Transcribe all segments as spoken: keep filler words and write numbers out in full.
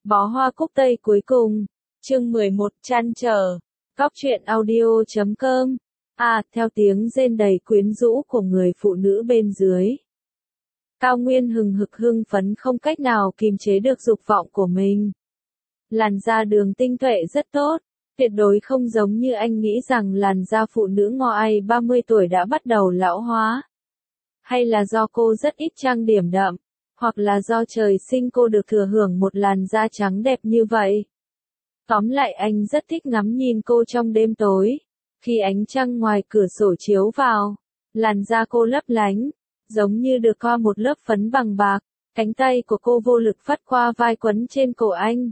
Bó hoa cúc tây cuối cùng. Chương mười một trăn trở. Cóc truyện audio chấm com. À, theo tiếng rên đầy quyến rũ của người phụ nữ bên dưới. Cao Nguyên hừng hực hưng phấn không cách nào kìm chế được dục vọng của mình. Làn da Đường Tinh Tuệ rất tốt, tuyệt đối không giống như anh nghĩ rằng làn da phụ nữ ngoại ba mươi tuổi đã bắt đầu lão hóa. Hay là do cô rất ít trang điểm đậm, hoặc là do trời sinh cô được thừa hưởng một làn da trắng đẹp như vậy. Tóm lại anh rất thích ngắm nhìn cô trong đêm tối. Khi ánh trăng ngoài cửa sổ chiếu vào, làn da cô lấp lánh, giống như được thoa một lớp phấn bằng bạc, cánh tay của cô vô lực phất qua vai quấn trên cổ anh.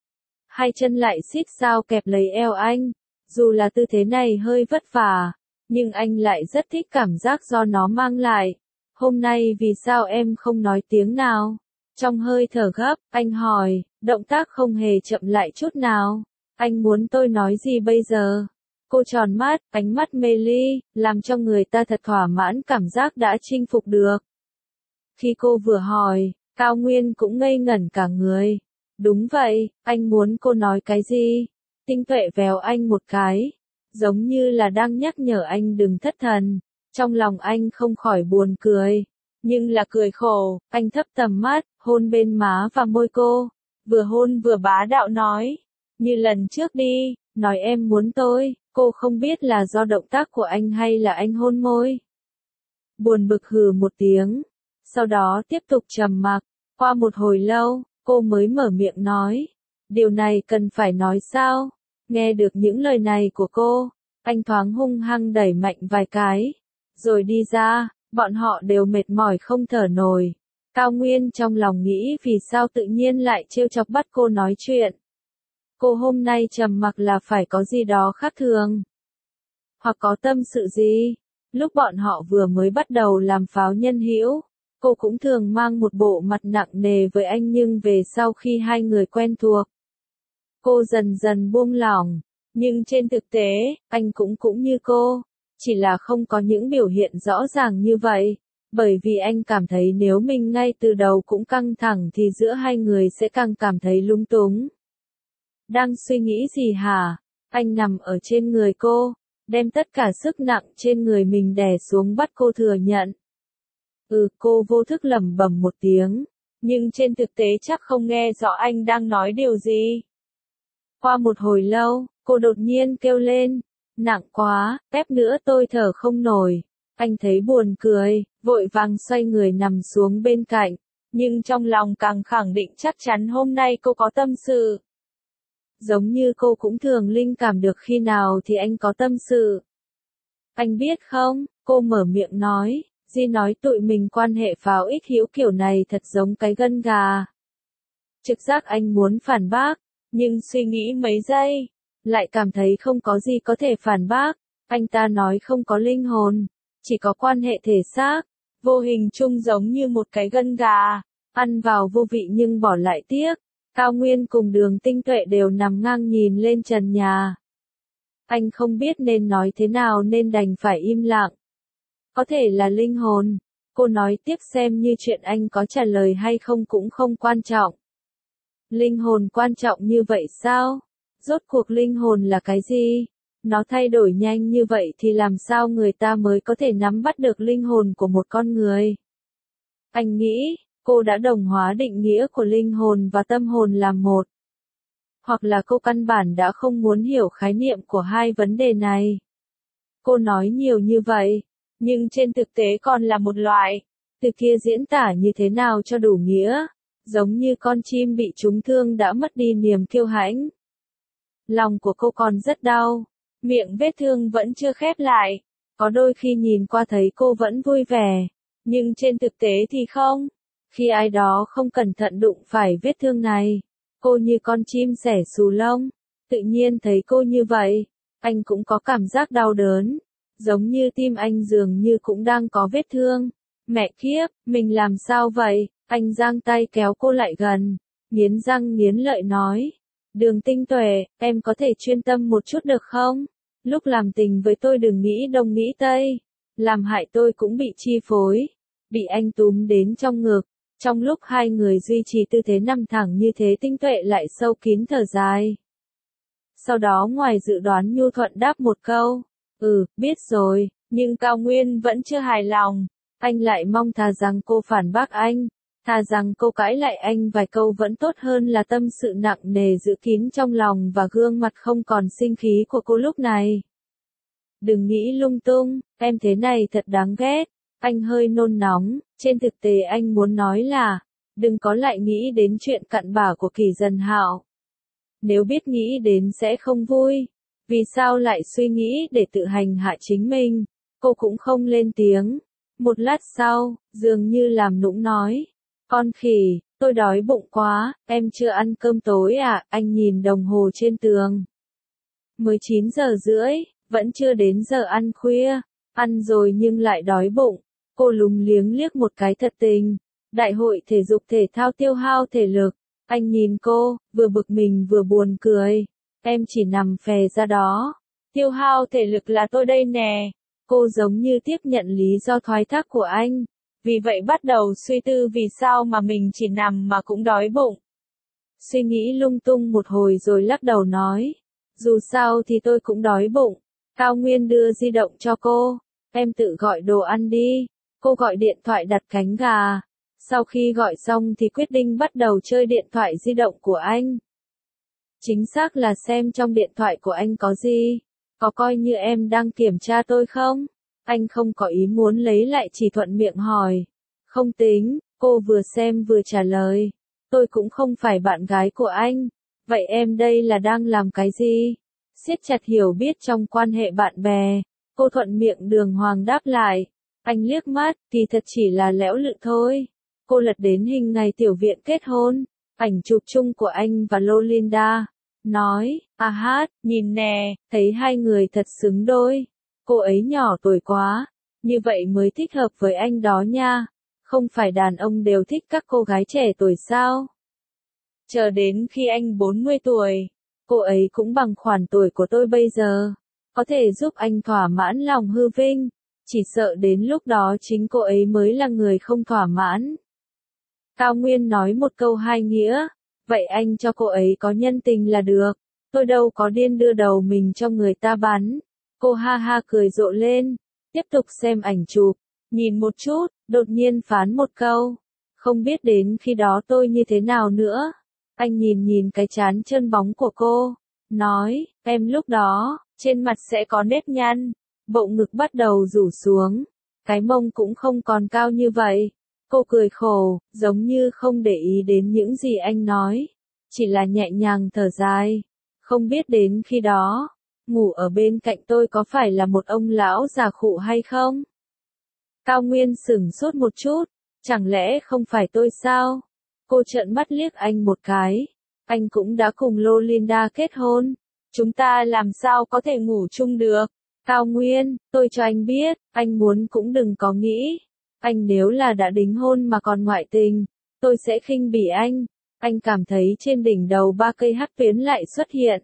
Hai chân lại xít sao kẹp lấy eo anh, dù là tư thế này hơi vất vả, nhưng anh lại rất thích cảm giác do nó mang lại. Hôm nay vì sao em không nói tiếng nào? Trong hơi thở gấp, anh hỏi, động tác không hề chậm lại chút nào. Anh muốn tôi nói gì bây giờ? Cô tròn mắt, ánh mắt mê ly, làm cho người ta thật thỏa mãn cảm giác đã chinh phục được. Khi cô vừa hỏi, Cao Nguyên cũng ngây ngẩn cả người. Đúng vậy, anh muốn cô nói cái gì? Tinh Tuệ véo anh một cái, giống như là đang nhắc nhở anh đừng thất thần. Trong lòng anh không khỏi buồn cười, nhưng là cười khổ, anh thấp tầm mắt, hôn bên má và môi cô, vừa hôn vừa bá đạo nói, như lần trước đi, nói em muốn tôi. Cô không biết là do động tác của anh hay là anh hôn môi. Buồn bực hừ một tiếng, sau đó tiếp tục trầm mặc. Qua một hồi lâu, cô mới mở miệng nói, điều này cần phải nói sao? Nghe được những lời này của cô, anh thoáng hung hăng đẩy mạnh vài cái, rồi đi ra. Bọn họ đều mệt mỏi không thở nổi. Cao Nguyên trong lòng nghĩ vì sao tự nhiên lại trêu chọc bắt cô nói chuyện. Cô hôm nay trầm mặc là phải có gì đó khác thường, hoặc có tâm sự gì. Lúc bọn họ vừa mới bắt đầu làm pháo nhân hữu, cô cũng thường mang một bộ mặt nặng nề với anh, nhưng về sau khi hai người quen thuộc, cô dần dần buông lỏng. Nhưng trên thực tế, anh cũng cũng như cô, chỉ là không có những biểu hiện rõ ràng như vậy, bởi vì anh cảm thấy nếu mình ngay từ đầu cũng căng thẳng thì giữa hai người sẽ càng cảm thấy lung túng. Đang suy nghĩ gì hả? Anh nằm ở trên người cô, đem tất cả sức nặng trên người mình đè xuống bắt cô thừa nhận. Ừ, cô vô thức lẩm bẩm một tiếng, nhưng trên thực tế chắc không nghe rõ anh đang nói điều gì. Qua một hồi lâu, cô đột nhiên kêu lên, nặng quá, ép nữa tôi thở không nổi. Anh thấy buồn cười, vội vàng xoay người nằm xuống bên cạnh, nhưng trong lòng càng khẳng định chắc chắn hôm nay cô có tâm sự. Giống như cô cũng thường linh cảm được khi nào thì anh có tâm sự. Anh biết không, cô mở miệng nói, Di nói tụi mình quan hệ pháo ích hữu kiểu này thật giống cái gân gà. Trực giác anh muốn phản bác, nhưng suy nghĩ mấy giây, lại cảm thấy không có gì có thể phản bác. Anh ta nói không có linh hồn, chỉ có quan hệ thể xác, vô hình chung giống như một cái gân gà, ăn vào vô vị nhưng bỏ lại tiếc. Cao Nguyên cùng Đường Tinh Tuệ đều nằm ngang nhìn lên trần nhà. Anh không biết nên nói thế nào nên đành phải im lặng. Có thể là linh hồn, cô nói tiếp, xem như chuyện anh có trả lời hay không cũng không quan trọng. Linh hồn quan trọng như vậy sao? Rốt cuộc linh hồn là cái gì? Nó thay đổi nhanh như vậy thì làm sao người ta mới có thể nắm bắt được linh hồn của một con người? Anh nghĩ, cô đã đồng hóa định nghĩa của linh hồn và tâm hồn là một. Hoặc là cô căn bản đã không muốn hiểu khái niệm của hai vấn đề này. Cô nói nhiều như vậy, nhưng trên thực tế còn là một loại. Từ kia diễn tả như thế nào cho đủ nghĩa, giống như con chim bị trúng thương đã mất đi niềm kiêu hãnh. Lòng của cô còn rất đau, miệng vết thương vẫn chưa khép lại. Có đôi khi nhìn qua thấy cô vẫn vui vẻ, nhưng trên thực tế thì không. Khi ai đó không cẩn thận đụng phải vết thương này, cô như con chim sẻ xù lông. Tự nhiên thấy cô như vậy, anh cũng có cảm giác đau đớn, giống như tim anh dường như cũng đang có vết thương. Mẹ kiếp, mình làm sao vậy? Anh giang tay kéo cô lại gần, nghiến răng nghiến lợi nói, Đường Tinh Tuệ, em có thể chuyên tâm một chút được không? Lúc làm tình với tôi đừng nghĩ đông nghĩ tây, làm hại tôi cũng bị chi phối. Bị anh túm đến trong ngực, Trong lúc hai người duy trì tư thế nằm thẳng như thế, Tinh Tuệ lại sâu kín thở dài. Sau đó ngoài dự đoán nhu thuận đáp một câu, ừ, biết rồi, nhưng Cao Nguyên vẫn chưa hài lòng. Anh lại mong thà rằng cô phản bác anh, thà rằng cô cãi lại anh vài câu vẫn tốt hơn là tâm sự nặng nề giữ kín trong lòng và gương mặt không còn sinh khí của cô lúc này. Đừng nghĩ lung tung, em thế này thật đáng ghét. Anh hơi nôn nóng, trên thực tế anh muốn nói là, đừng có lại nghĩ đến chuyện cặn bã của Kỳ Dần Hạo. Nếu biết nghĩ đến sẽ không vui, vì sao lại suy nghĩ để tự hành hạ chính mình? Cô cũng không lên tiếng. Một lát sau, dường như làm nũng nói, con khỉ, tôi đói bụng quá, em chưa ăn cơm tối à? Anh nhìn đồng hồ trên tường. Mới chín giờ rưỡi, vẫn chưa đến giờ ăn khuya, ăn rồi nhưng lại đói bụng. Cô lúng liếng liếc một cái thật tình. Đại hội thể dục thể thao tiêu hao thể lực. Anh nhìn cô, vừa bực mình vừa buồn cười. Em chỉ nằm phè ra đó. Tiêu hao thể lực là tôi đây nè. Cô giống như tiếp nhận lý do thoái thác của anh. Vì vậy bắt đầu suy tư vì sao mà mình chỉ nằm mà cũng đói bụng. Suy nghĩ lung tung một hồi rồi lắc đầu nói. Dù sao thì tôi cũng đói bụng. Cao Nguyên đưa di động cho cô. Em tự gọi đồ ăn đi. Cô gọi điện thoại đặt cánh gà. Sau khi gọi xong thì quyết định bắt đầu chơi điện thoại di động của anh. Chính xác là xem trong điện thoại của anh có gì. Có coi như em đang kiểm tra tôi không? Anh không có ý muốn lấy lại, chỉ thuận miệng hỏi. Không tính, cô vừa xem vừa trả lời. Tôi cũng không phải bạn gái của anh. Vậy em đây là đang làm cái gì? Siết chặt hiểu biết trong quan hệ bạn bè. Cô thuận miệng đường hoàng đáp lại. Anh liếc mắt, kỳ thật chỉ là lẽo lự thôi. Cô lật đến hình ngày tiểu viện kết hôn. Ảnh chụp chung của anh và Lolinda. Nói, à hát, nhìn nè, thấy hai người thật xứng đôi. Cô ấy nhỏ tuổi quá, như vậy mới thích hợp với anh đó nha. Không phải đàn ông đều thích các cô gái trẻ tuổi sao? Chờ đến khi anh bốn mươi tuổi, cô ấy cũng bằng khoảng tuổi của tôi bây giờ. Có thể giúp anh thỏa mãn lòng hư vinh. Chỉ sợ đến lúc đó chính cô ấy mới là người không thỏa mãn. Cao Nguyên nói một câu hai nghĩa. Vậy anh cho cô ấy có nhân tình là được. Tôi đâu có điên đưa đầu mình cho người ta bắn. Cô ha ha cười rộ lên. Tiếp tục xem ảnh chụp. Nhìn một chút, đột nhiên phán một câu. Không biết đến khi đó tôi như thế nào nữa. Anh nhìn nhìn cái trán trơn bóng của cô. Nói, em lúc đó, trên mặt sẽ có nếp nhăn. Bộ ngực bắt đầu rủ xuống. Cái mông cũng không còn cao như vậy. Cô cười khổ, giống như không để ý đến những gì anh nói. Chỉ là nhẹ nhàng thở dài. Không biết đến khi đó, ngủ ở bên cạnh tôi có phải là một ông lão già khụ hay không? Cao Nguyên sửng sốt một chút. Chẳng lẽ không phải tôi sao? Cô trợn mắt liếc anh một cái. Anh cũng đã cùng Lolinda kết hôn. Chúng ta làm sao có thể ngủ chung được? Cao Nguyên, tôi cho anh biết, anh muốn cũng đừng có nghĩ. Anh nếu là đã đính hôn mà còn ngoại tình, tôi sẽ khinh bỉ anh. Anh cảm thấy trên đỉnh đầu ba cây hắc tuyến lại xuất hiện.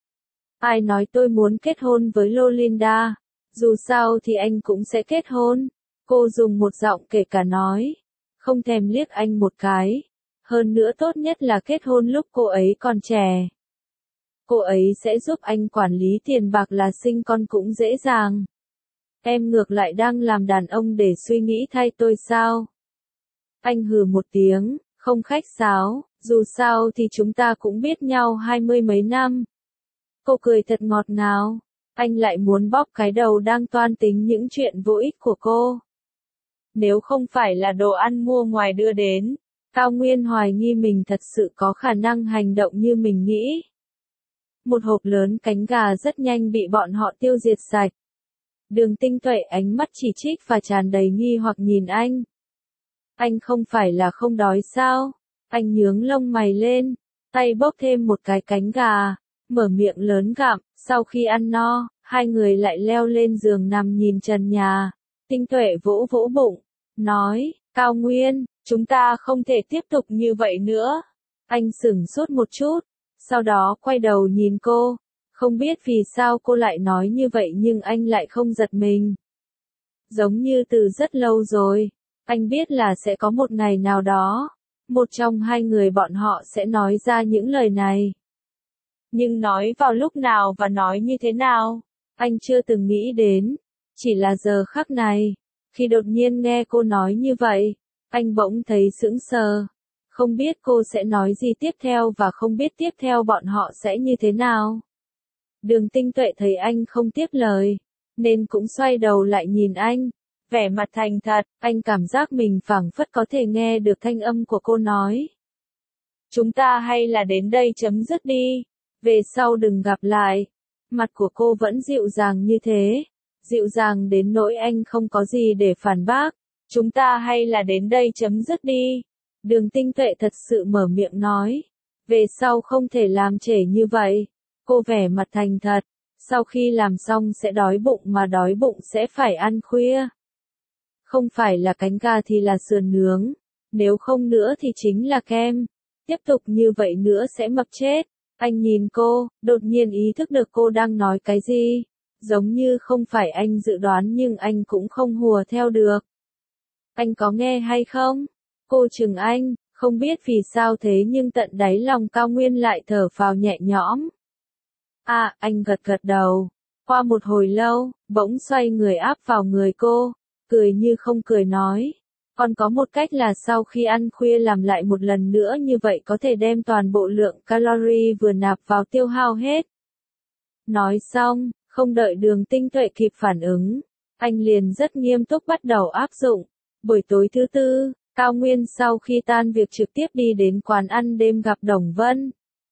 Ai nói tôi muốn kết hôn với Lolinda? Dù sao thì anh cũng sẽ kết hôn. Cô dùng một giọng kể cả nói. Không thèm liếc anh một cái. Hơn nữa tốt nhất là kết hôn lúc cô ấy còn trẻ. Cô ấy sẽ giúp anh quản lý tiền bạc, là sinh con cũng dễ dàng. Em ngược lại đang làm đàn ông để suy nghĩ thay tôi sao? Anh hừ một tiếng, không khách sáo, dù sao thì chúng ta cũng biết nhau hai mươi mấy năm. Cô cười thật ngọt ngào. Anh lại muốn bóp cái đầu đang toan tính những chuyện vô ích của cô. Nếu không phải là đồ ăn mua ngoài đưa đến, Cao Nguyên hoài nghi mình thật sự có khả năng hành động như mình nghĩ. Một hộp lớn cánh gà rất nhanh bị bọn họ tiêu diệt sạch. Đường Tinh Tuệ ánh mắt chỉ trích và tràn đầy nghi hoặc nhìn anh. Anh không phải là không đói sao? Anh nhướng lông mày lên, tay bốc thêm một cái cánh gà, mở miệng lớn gặm. Sau khi ăn no, hai người lại leo lên giường nằm nhìn trần nhà. Tinh Tuệ vỗ vỗ bụng, nói, Cao Nguyên, chúng ta không thể tiếp tục như vậy nữa. Anh sửng sốt một chút, sau đó quay đầu nhìn cô. Không biết vì sao cô lại nói như vậy nhưng anh lại không giật mình. Giống như từ rất lâu rồi, Anh biết là sẽ có một ngày nào đó, một trong hai người bọn họ sẽ nói ra những lời này. Nhưng nói vào lúc nào và nói như thế nào, anh chưa từng nghĩ đến. Chỉ là giờ khắc này, khi đột nhiên nghe cô nói như vậy, anh bỗng thấy sững sờ. Không biết cô sẽ nói gì tiếp theo và không biết tiếp theo bọn họ sẽ như thế nào. Đường Tinh Tuệ thấy anh không tiếp lời, nên cũng xoay đầu lại nhìn anh, vẻ mặt thành thật, anh cảm giác mình phảng phất có thể nghe được thanh âm của cô nói. Chúng ta hay là đến đây chấm dứt đi, về sau đừng gặp lại. Mặt của cô vẫn dịu dàng như thế, dịu dàng đến nỗi anh không có gì để phản bác. Chúng ta hay là đến đây chấm dứt đi. Đường Tinh Tuệ thật sự mở miệng nói, về sau không thể làm trễ như vậy. Cô vẻ mặt thành thật, sau khi làm xong sẽ đói bụng mà đói bụng sẽ phải ăn khuya. Không phải là cánh gà thì là sườn nướng, nếu không nữa thì chính là kem. Tiếp tục như vậy nữa sẽ mập chết. Anh nhìn cô, đột nhiên ý thức được cô đang nói cái gì. Giống như không phải anh dự đoán nhưng anh cũng không hùa theo được. Anh có nghe hay không? Cô chừng anh, không biết vì sao thế nhưng tận đáy lòng Cao Nguyên lại thở phào nhẹ nhõm. À, anh gật gật đầu. Qua một hồi lâu, bỗng xoay người áp vào người cô, cười như không cười nói. Còn có một cách là sau khi ăn khuya làm lại một lần nữa như vậy có thể đem toàn bộ lượng calorie vừa nạp vào tiêu hao hết. Nói xong, không đợi Đường Tinh Tuệ kịp phản ứng, anh liền rất nghiêm túc bắt đầu áp dụng. Buổi tối thứ tư, Cao Nguyên sau khi tan việc trực tiếp đi đến quán ăn đêm gặp Đồng Vân.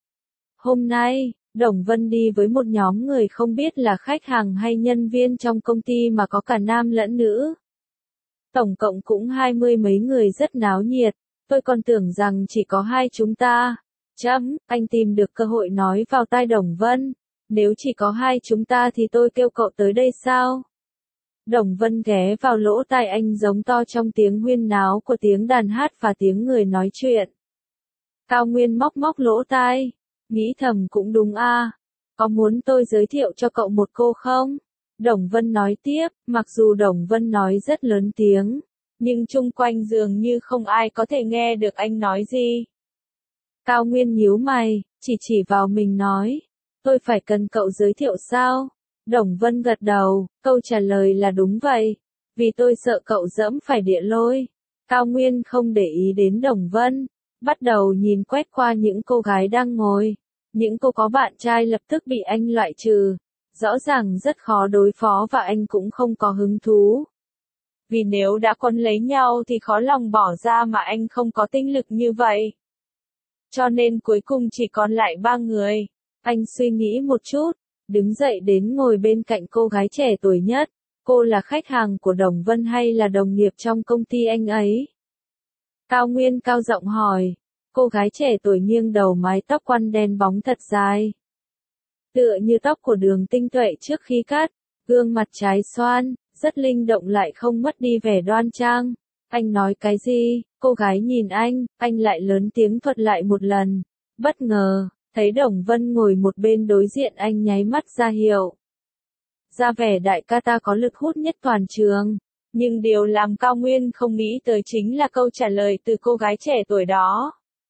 Hôm nay, Đồng Vân đi với một nhóm người không biết là khách hàng hay nhân viên trong công ty mà có cả nam lẫn nữ. Tổng cộng cũng hai mươi mấy người rất náo nhiệt, tôi còn tưởng rằng chỉ có hai chúng ta. Chấm, anh tìm được cơ hội nói vào tai Đồng Vân, nếu chỉ có hai chúng ta thì tôi kêu cậu tới đây sao? Đồng Vân ghé vào lỗ tai anh giống to trong tiếng huyên náo của tiếng đàn hát và tiếng người nói chuyện. Cao Nguyên móc móc lỗ tai, nghĩ thầm cũng đúng a, có muốn tôi giới thiệu cho cậu một cô không? Đồng Vân nói tiếp, mặc dù Đồng Vân nói rất lớn tiếng, nhưng chung quanh dường như không ai có thể nghe được anh nói gì. Cao Nguyên nhíu mày, chỉ chỉ vào mình nói, tôi phải cần cậu giới thiệu sao? Đồng Vân gật đầu, câu trả lời là đúng vậy, vì tôi sợ cậu dẫm phải địa lôi. Cao Nguyên không để ý đến Đồng Vân, bắt đầu nhìn quét qua những cô gái đang ngồi. Những cô có bạn trai lập tức bị anh loại trừ. Rõ ràng rất khó đối phó và anh cũng không có hứng thú. Vì nếu đã quấn lấy nhau thì khó lòng bỏ ra mà anh không có tinh lực như vậy. Cho nên cuối cùng chỉ còn lại ba người. Anh suy nghĩ một chút, đứng dậy đến ngồi bên cạnh cô gái trẻ tuổi nhất. Cô là khách hàng của Đồng Vân hay là đồng nghiệp trong công ty anh ấy? Cao Nguyên cao giọng hỏi. Cô gái trẻ tuổi nghiêng đầu, mái tóc quăn đen bóng thật dài. Tựa như tóc của Đường Tinh Tuệ trước khi cắt, gương mặt trái xoan, rất linh động lại không mất đi vẻ đoan trang. Anh nói cái gì? Cô gái nhìn anh, anh lại lớn tiếng thuật lại một lần. Bất ngờ, thấy Đồng Vân ngồi một bên đối diện anh nháy mắt ra hiệu. Ra vẻ đại ca ta có lực hút nhất toàn trường. Nhưng điều làm Cao Nguyên không nghĩ tới chính là câu trả lời từ cô gái trẻ tuổi đó.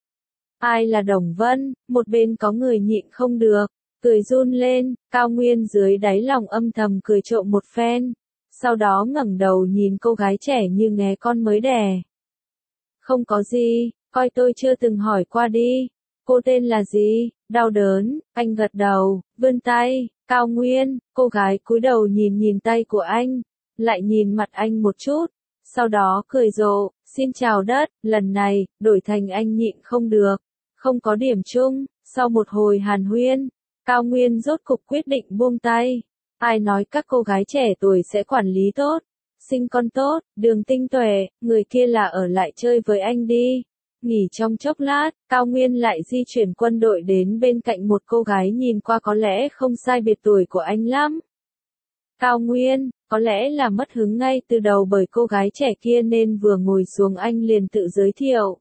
Ai là Đồng Vân? Một bên có người nhịn không được, cười run lên. Cao Nguyên dưới đáy lòng âm thầm cười trộm một phen, sau đó ngẩng đầu nhìn cô gái trẻ như nghe con mới đẻ. Không có gì, coi tôi chưa từng hỏi qua đi. Cô tên là gì? Đau đớn. Anh gật đầu, vươn tay. Cao Nguyên. Cô gái cúi đầu nhìn nhìn tay của anh, lại nhìn mặt anh một chút, sau đó cười rộ. Xin chào đất. Lần này, đổi thành anh nhịn không được. Không có điểm chung. Sau một hồi hàn huyên, Cao Nguyên rốt cục quyết định buông tay. Ai nói các cô gái trẻ tuổi sẽ quản lý tốt, sinh con tốt? Đường Tinh Tuệ, người kia là ở lại chơi với anh đi. Nghỉ trong chốc lát, Cao Nguyên lại di chuyển quân đội đến bên cạnh một cô gái nhìn qua có lẽ không sai biệt tuổi của anh lắm. Cao Nguyên, có lẽ là mất hứng ngay từ đầu bởi cô gái trẻ kia nên vừa ngồi xuống anh liền tự giới thiệu.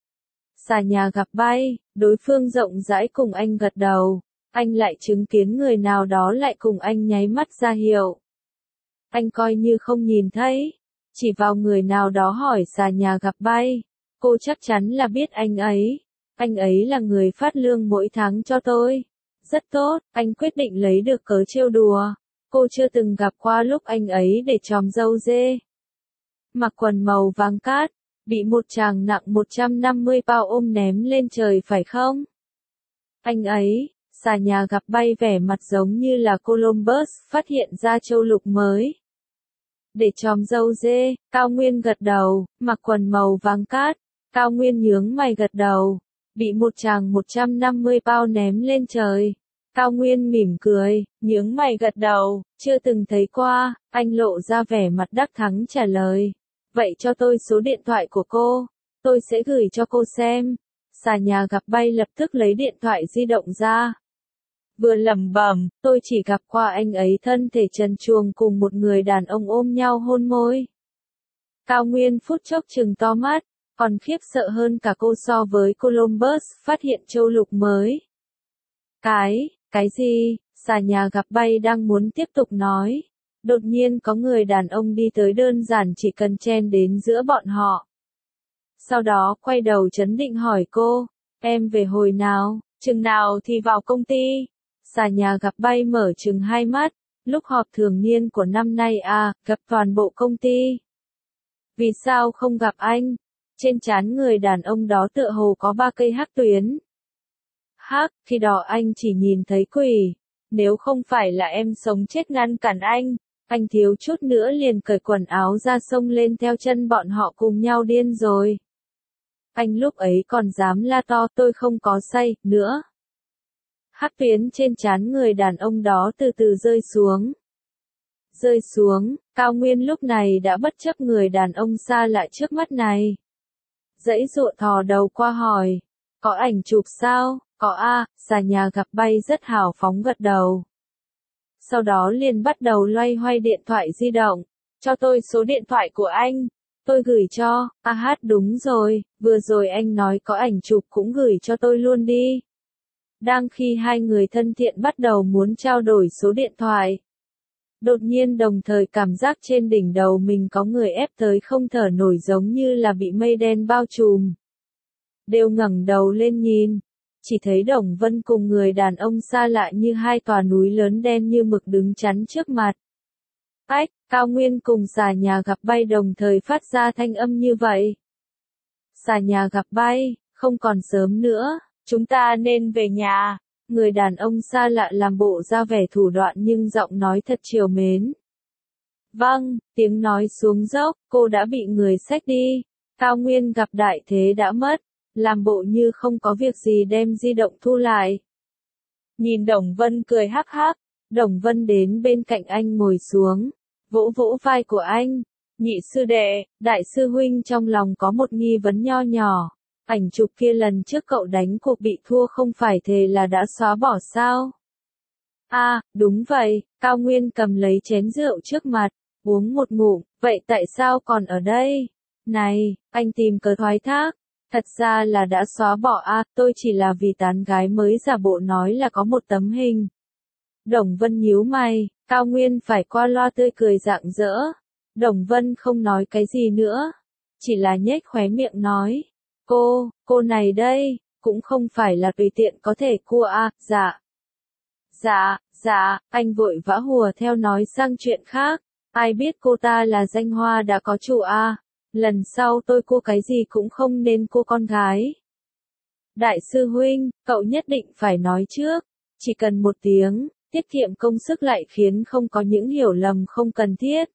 Xà nhà gặp bay, đối phương rộng rãi cùng anh gật đầu. Anh lại chứng kiến người nào đó lại cùng anh nháy mắt ra hiệu. Anh coi như không nhìn thấy. Chỉ vào người nào đó hỏi xà nhà gặp bay. Cô chắc chắn là biết anh ấy. Anh ấy là người phát lương mỗi tháng cho tôi. Rất tốt, anh quyết định lấy được cớ trêu đùa. Cô chưa từng gặp qua lúc anh ấy để chòm râu dê. Mặc quần màu vàng cát, bị một chàng nặng một trăm năm mươi bao ôm ném lên trời phải không? Anh ấy, xà nhà gặp bay vẻ mặt giống như là Columbus phát hiện ra châu lục mới. Để chòm râu dê, Cao Nguyên gật đầu, mặc quần màu vàng cát, Cao Nguyên nhướng mày gật đầu, bị một chàng một trăm năm mươi bao ném lên trời. Cao Nguyên mỉm cười, nhướng mày gật đầu, chưa từng thấy qua, anh lộ ra vẻ mặt đắc thắng trả lời. Vậy cho tôi số điện thoại của cô, tôi sẽ gửi cho cô xem. Xà nhà gặp bay lập tức lấy điện thoại di động ra. Vừa lẩm bẩm, tôi chỉ gặp qua anh ấy thân thể trần truồng cùng một người đàn ông ôm nhau hôn môi. Cao Nguyên phút chốc trừng to mắt, còn khiếp sợ hơn cả cô so với Columbus phát hiện châu lục mới. Cái, cái gì? Xà nhà gặp bay đang muốn tiếp tục nói. Đột nhiên có người đàn ông đi tới đơn giản chỉ cần chen đến giữa bọn họ. Sau đó quay đầu trấn định hỏi cô, em về hồi nào, chừng nào thì vào công ty? Xà nhà gặp bay mở chừng hai mắt, lúc họp thường niên của năm nay à, gặp toàn bộ công ty. Vì sao không gặp anh? Trên trán người đàn ông đó tựa hồ có ba cây hắc tuyến. Hắc, khi đó anh chỉ nhìn thấy quỷ. Nếu không phải là em sống chết ngăn cản anh, anh thiếu chút nữa liền cởi quần áo ra xông lên theo chân bọn họ cùng nhau điên rồi. Anh lúc ấy còn dám la to tôi không có say, nữa. Hắc tuyến trên trán người đàn ông đó từ từ rơi xuống. Rơi xuống, Cao Nguyên lúc này đã bất chấp người đàn ông xa lạ trước mắt này. Dãy dụa thò đầu qua hỏi, có ảnh chụp sao? Có a, xà nhà gặp bay rất hào phóng gật đầu. Sau đó liền bắt đầu loay hoay điện thoại di động, cho tôi số điện thoại của anh, tôi gửi cho, a hát đúng rồi, vừa rồi anh nói có ảnh chụp cũng gửi cho tôi luôn đi. Đang khi hai người thân thiện bắt đầu muốn trao đổi số điện thoại. Đột nhiên đồng thời cảm giác trên đỉnh đầu mình có người ép tới không thở nổi giống như là bị mây đen bao trùm. Đều ngẩng đầu lên nhìn. Chỉ thấy Đồng Vân cùng người đàn ông xa lạ như hai tòa núi lớn đen như mực đứng chắn trước mặt. Ách, Cao Nguyên cùng xà nhà gặp bay đồng thời phát ra thanh âm như vậy. Xà nhà gặp bay, không còn sớm nữa, chúng ta nên về nhà. Người đàn ông xa lạ làm bộ ra vẻ thủ đoạn nhưng giọng nói thật trìu mến. Vâng, tiếng nói xuống dốc, cô đã bị người xách đi. Cao Nguyên gặp đại thế đã mất. Làm bộ như không có việc gì đem di động thu lại. Nhìn Đồng Vân cười hắc hắc, Đồng Vân đến bên cạnh anh ngồi xuống, vỗ vỗ vai của anh. Nhị sư đệ, đại sư huynh trong lòng có một nghi vấn nho nhỏ. Ảnh chụp kia lần trước cậu đánh cuộc bị thua không phải thề là đã xóa bỏ sao? À, đúng vậy, Cao Nguyên cầm lấy chén rượu trước mặt, uống một ngụm, vậy tại sao còn ở đây? Này, anh tìm cớ thoái thác. Thật ra là đã xóa bỏ a, à, tôi chỉ là vì tán gái mới giả bộ nói là có một tấm hình. Đồng Vân nhíu mày, Cao Nguyên phải qua loa tươi cười rạng rỡ. Đồng Vân không nói cái gì nữa, chỉ là nhếch khóe miệng nói, cô, cô này đây, cũng không phải là tùy tiện có thể cua a, à, dạ. Dạ, dạ, anh vội vã hùa theo nói sang chuyện khác, ai biết cô ta là danh hoa đã có chủ a. À. Lần sau tôi cua cái gì cũng không nên cua con gái. Đại sư huynh, cậu nhất định phải nói trước, chỉ cần một tiếng, tiết kiệm công sức lại khiến không có những hiểu lầm không cần thiết.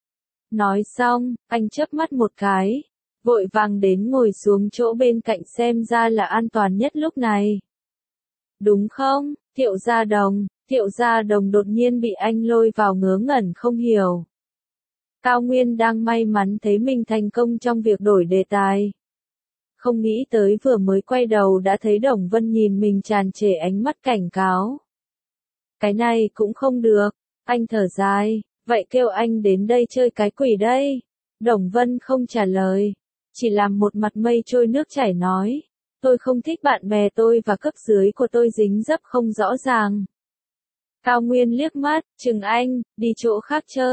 Nói xong, anh chớp mắt một cái, vội vàng đến ngồi xuống chỗ bên cạnh xem ra là an toàn nhất lúc này. Đúng không, Thiệu Gia Đồng, Thiệu Gia Đồng đột nhiên bị anh lôi vào ngớ ngẩn không hiểu. Cao Nguyên đang may mắn thấy mình thành công trong việc đổi đề tài. Không nghĩ tới vừa mới quay đầu đã thấy Đồng Vân nhìn mình tràn trề ánh mắt cảnh cáo. Cái này cũng không được, anh thở dài, vậy kêu anh đến đây chơi cái quỷ đây. Đồng Vân không trả lời, chỉ làm một mặt mây trôi nước chảy nói, tôi không thích bạn bè tôi và cấp dưới của tôi dính dấp không rõ ràng. Cao Nguyên liếc mắt, chừng anh, đi chỗ khác chơi.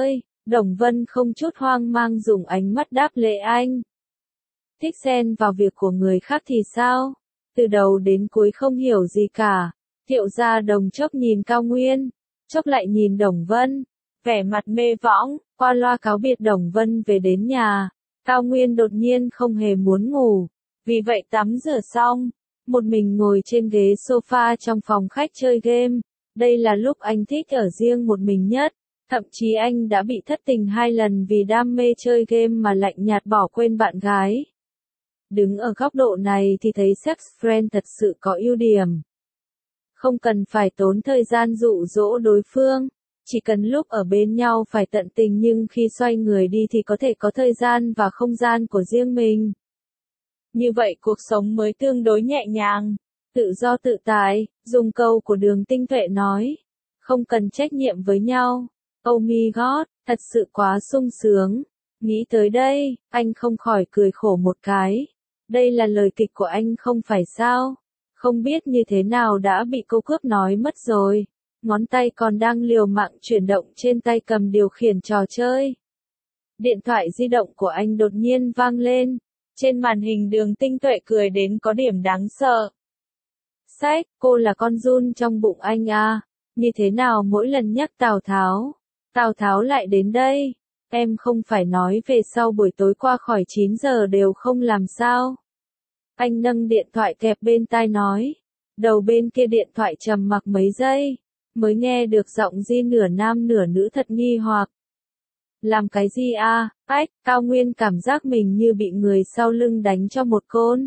Đồng Vân không chút hoang mang dùng ánh mắt đáp lễ anh. Thích xen vào việc của người khác thì sao? Từ đầu đến cuối không hiểu gì cả. Thiệu gia Đồng chốc nhìn Cao Nguyên, chốc lại nhìn Đồng Vân, vẻ mặt mê võng, qua loa cáo biệt Đồng Vân về đến nhà. Cao Nguyên đột nhiên không hề muốn ngủ, vì vậy tắm rửa xong, một mình ngồi trên ghế sofa trong phòng khách chơi game. Đây là lúc anh thích ở riêng một mình nhất, thậm chí anh đã bị thất tình hai lần vì đam mê chơi game mà lạnh nhạt bỏ quên bạn gái. Đứng ở góc độ này thì thấy sex friend thật sự có ưu điểm. Không cần phải tốn thời gian dụ dỗ đối phương, chỉ cần lúc ở bên nhau phải tận tình nhưng khi xoay người đi thì có thể có thời gian và không gian của riêng mình. Như vậy cuộc sống mới tương đối nhẹ nhàng, tự do tự tại, dùng câu của Đường Tinh Tuệ nói. Không cần trách nhiệm với nhau. Oh my god, thật sự quá sung sướng. Nghĩ tới đây, anh không khỏi cười khổ một cái. Đây là lời kịch của anh không phải sao? Không biết như thế nào đã bị cô cướp nói mất rồi. Ngón tay còn đang liều mạng chuyển động trên tay cầm điều khiển trò chơi. Điện thoại di động của anh đột nhiên vang lên. Trên màn hình Đường Tinh Tuệ cười đến có điểm đáng sợ. Sách, cô là con giun trong bụng anh à? Như thế nào mỗi lần nhắc Tào Tháo, Tào Tháo lại đến đây? Em không phải nói về sau buổi tối qua khỏi chín giờ đều không làm sao? Anh nâng điện thoại kẹp bên tai nói. Đầu bên kia điện thoại trầm mặc mấy giây, mới nghe được giọng Di nửa nam nửa nữ thật nghi hoặc. Làm cái gì à? Ách, Cao Nguyên cảm giác mình như bị người sau lưng đánh cho một côn.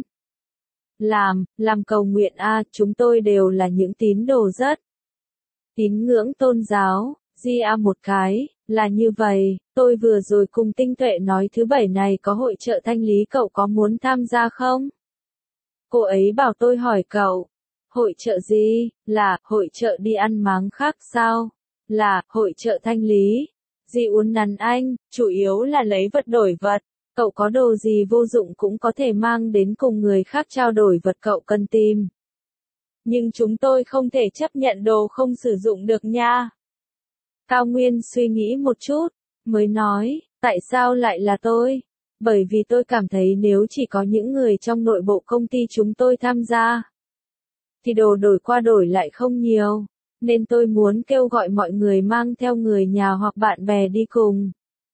Làm, làm cầu nguyện à, chúng tôi đều là những tín đồ rất tín ngưỡng tôn giáo. Di à một cái, là như vậy, tôi vừa rồi cùng Tinh Tuệ nói thứ bảy này có hội chợ thanh lý, cậu có muốn tham gia không? Cô ấy bảo tôi hỏi cậu. Hội chợ gì? Là, hội chợ đi ăn máng khác sao? Là, hội chợ thanh lý. Di uốn nắn anh, chủ yếu là lấy vật đổi vật. Cậu có đồ gì vô dụng cũng có thể mang đến cùng người khác trao đổi vật cậu cần tìm. Nhưng chúng tôi không thể chấp nhận đồ không sử dụng được nha. Cao Nguyên suy nghĩ một chút, mới nói, tại sao lại là tôi? Bởi vì tôi cảm thấy nếu chỉ có những người trong nội bộ công ty chúng tôi tham gia, thì đồ đổi qua đổi lại không nhiều, nên tôi muốn kêu gọi mọi người mang theo người nhà hoặc bạn bè đi cùng.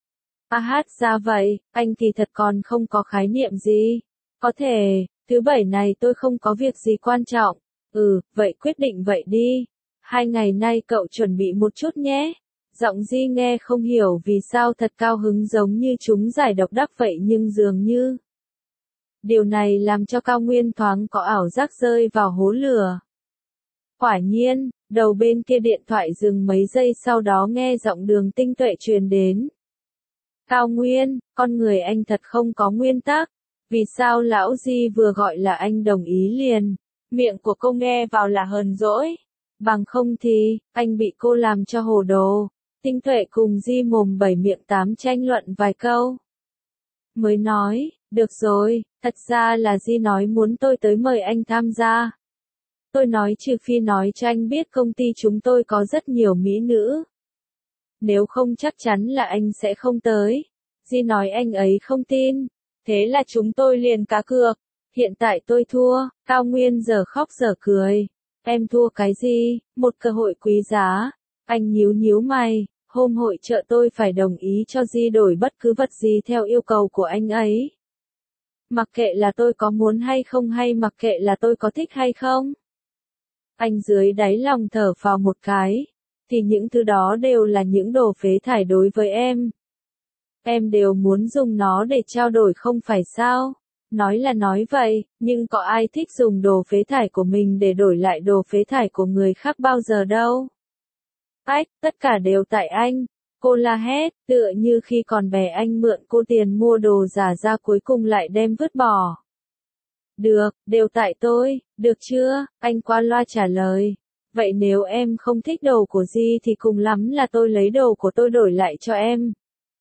À hát ra vậy, anh thì thật còn không có khái niệm gì. Có thể, thứ bảy này tôi không có việc gì quan trọng. Ừ, vậy quyết định vậy đi. Hai ngày nay cậu chuẩn bị một chút nhé. Giọng Di nghe không hiểu vì sao thật cao hứng giống như chúng giải độc đắc vậy nhưng dường như. Điều này làm cho Cao Nguyên thoáng có ảo giác rơi vào hố lửa. Quả nhiên, đầu bên kia điện thoại dừng mấy giây sau đó nghe giọng Đường Tinh Tuệ truyền đến. Cao Nguyên, con người anh thật không có nguyên tắc. Vì sao lão Di vừa gọi là anh đồng ý liền? Miệng của cô nghe vào là hờn dỗi. Bằng không thì, anh bị cô làm cho hồ đồ. Tinh Tuệ cùng Di mồm bảy miệng tám tranh luận vài câu. Mới nói, được rồi, thật ra là Di nói muốn tôi tới mời anh tham gia. Tôi nói trừ phi nói cho anh biết công ty chúng tôi có rất nhiều mỹ nữ. Nếu không chắc chắn là anh sẽ không tới. Di nói anh ấy không tin. Thế là chúng tôi liền cá cược. Hiện tại tôi thua. Cao Nguyên giờ khóc giờ cười. Em thua cái gì? Một cơ hội quý giá. Anh nhíu nhíu mày. Hôm hội chợ tôi phải đồng ý cho Di đổi bất cứ vật gì theo yêu cầu của anh ấy. Mặc kệ là tôi có muốn hay không hay mặc kệ là tôi có thích hay không. Anh dưới đáy lòng thở phào một cái. Thì những thứ đó đều là những đồ phế thải đối với em. Em đều muốn dùng nó để trao đổi không phải sao? Nói là nói vậy, nhưng có ai thích dùng đồ phế thải của mình để đổi lại đồ phế thải của người khác bao giờ đâu? Ách, tất cả đều tại anh. Cô la hét, tựa như khi còn bé anh mượn cô tiền mua đồ giả ra cuối cùng lại đem vứt bỏ. Được, đều tại tôi, được chưa? Anh qua loa trả lời. Vậy nếu em không thích đồ của Di thì cùng lắm là tôi lấy đồ của tôi đổi lại cho em.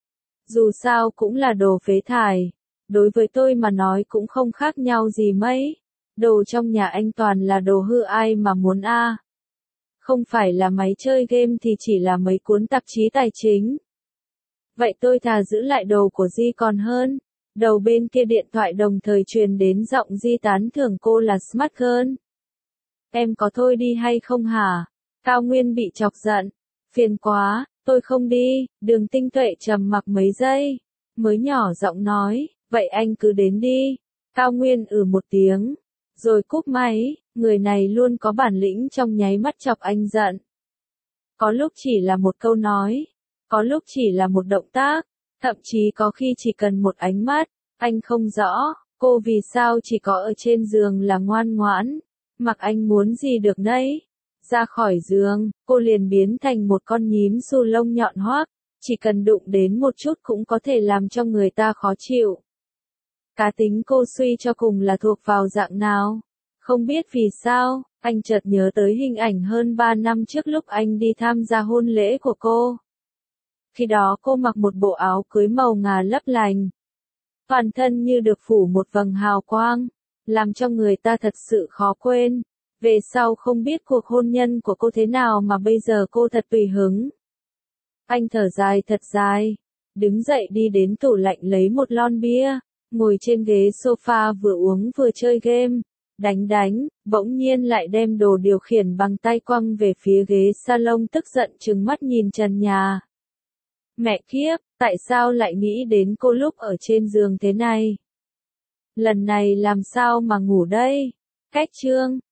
Dù sao cũng là đồ phế thải. Đối với tôi mà nói cũng không khác nhau gì mấy. Đồ trong nhà anh toàn là đồ hư ai mà muốn a. À. Không phải là máy chơi game thì chỉ là mấy cuốn tạp chí tài chính. Vậy tôi thà giữ lại đồ của Di còn hơn. Đầu bên kia điện thoại đồng thời truyền đến giọng Di tán thưởng cô là smart girl. Em có thôi đi hay không hả? Cao Nguyên bị chọc giận. Phiền quá, tôi không đi. Đường Tinh Tuệ trầm mặc mấy giây, mới nhỏ giọng nói, vậy anh cứ đến đi. Cao Nguyên ừ một tiếng, rồi cúp máy. Người này luôn có bản lĩnh trong nháy mắt chọc anh giận. Có lúc chỉ là một câu nói, có lúc chỉ là một động tác, thậm chí có khi chỉ cần một ánh mắt. Anh không rõ, cô vì sao chỉ có ở trên giường là ngoan ngoãn, mặc anh muốn gì được nấy. Ra khỏi giường, cô liền biến thành một con nhím xù lông nhọn hoác, chỉ cần đụng đến một chút cũng có thể làm cho người ta khó chịu. Cá tính cô suy cho cùng là thuộc vào dạng nào? Không biết vì sao, anh chợt nhớ tới hình ảnh hơn ba năm trước lúc anh đi tham gia hôn lễ của cô. Khi đó cô mặc một bộ áo cưới màu ngà lấp lành. Toàn thân như được phủ một vầng hào quang, làm cho người ta thật sự khó quên. Về sau không biết cuộc hôn nhân của cô thế nào mà bây giờ cô thật tùy hứng. Anh thở dài thật dài, đứng dậy đi đến tủ lạnh lấy một lon bia, ngồi trên ghế sofa vừa uống vừa chơi game, đánh đánh, bỗng nhiên lại đem đồ điều khiển bằng tay quăng về phía ghế salon tức giận trừng mắt nhìn trần nhà. Mẹ kiếp, tại sao lại nghĩ đến cô lúc ở trên giường thế này? Lần này làm sao mà ngủ đây? Cách chương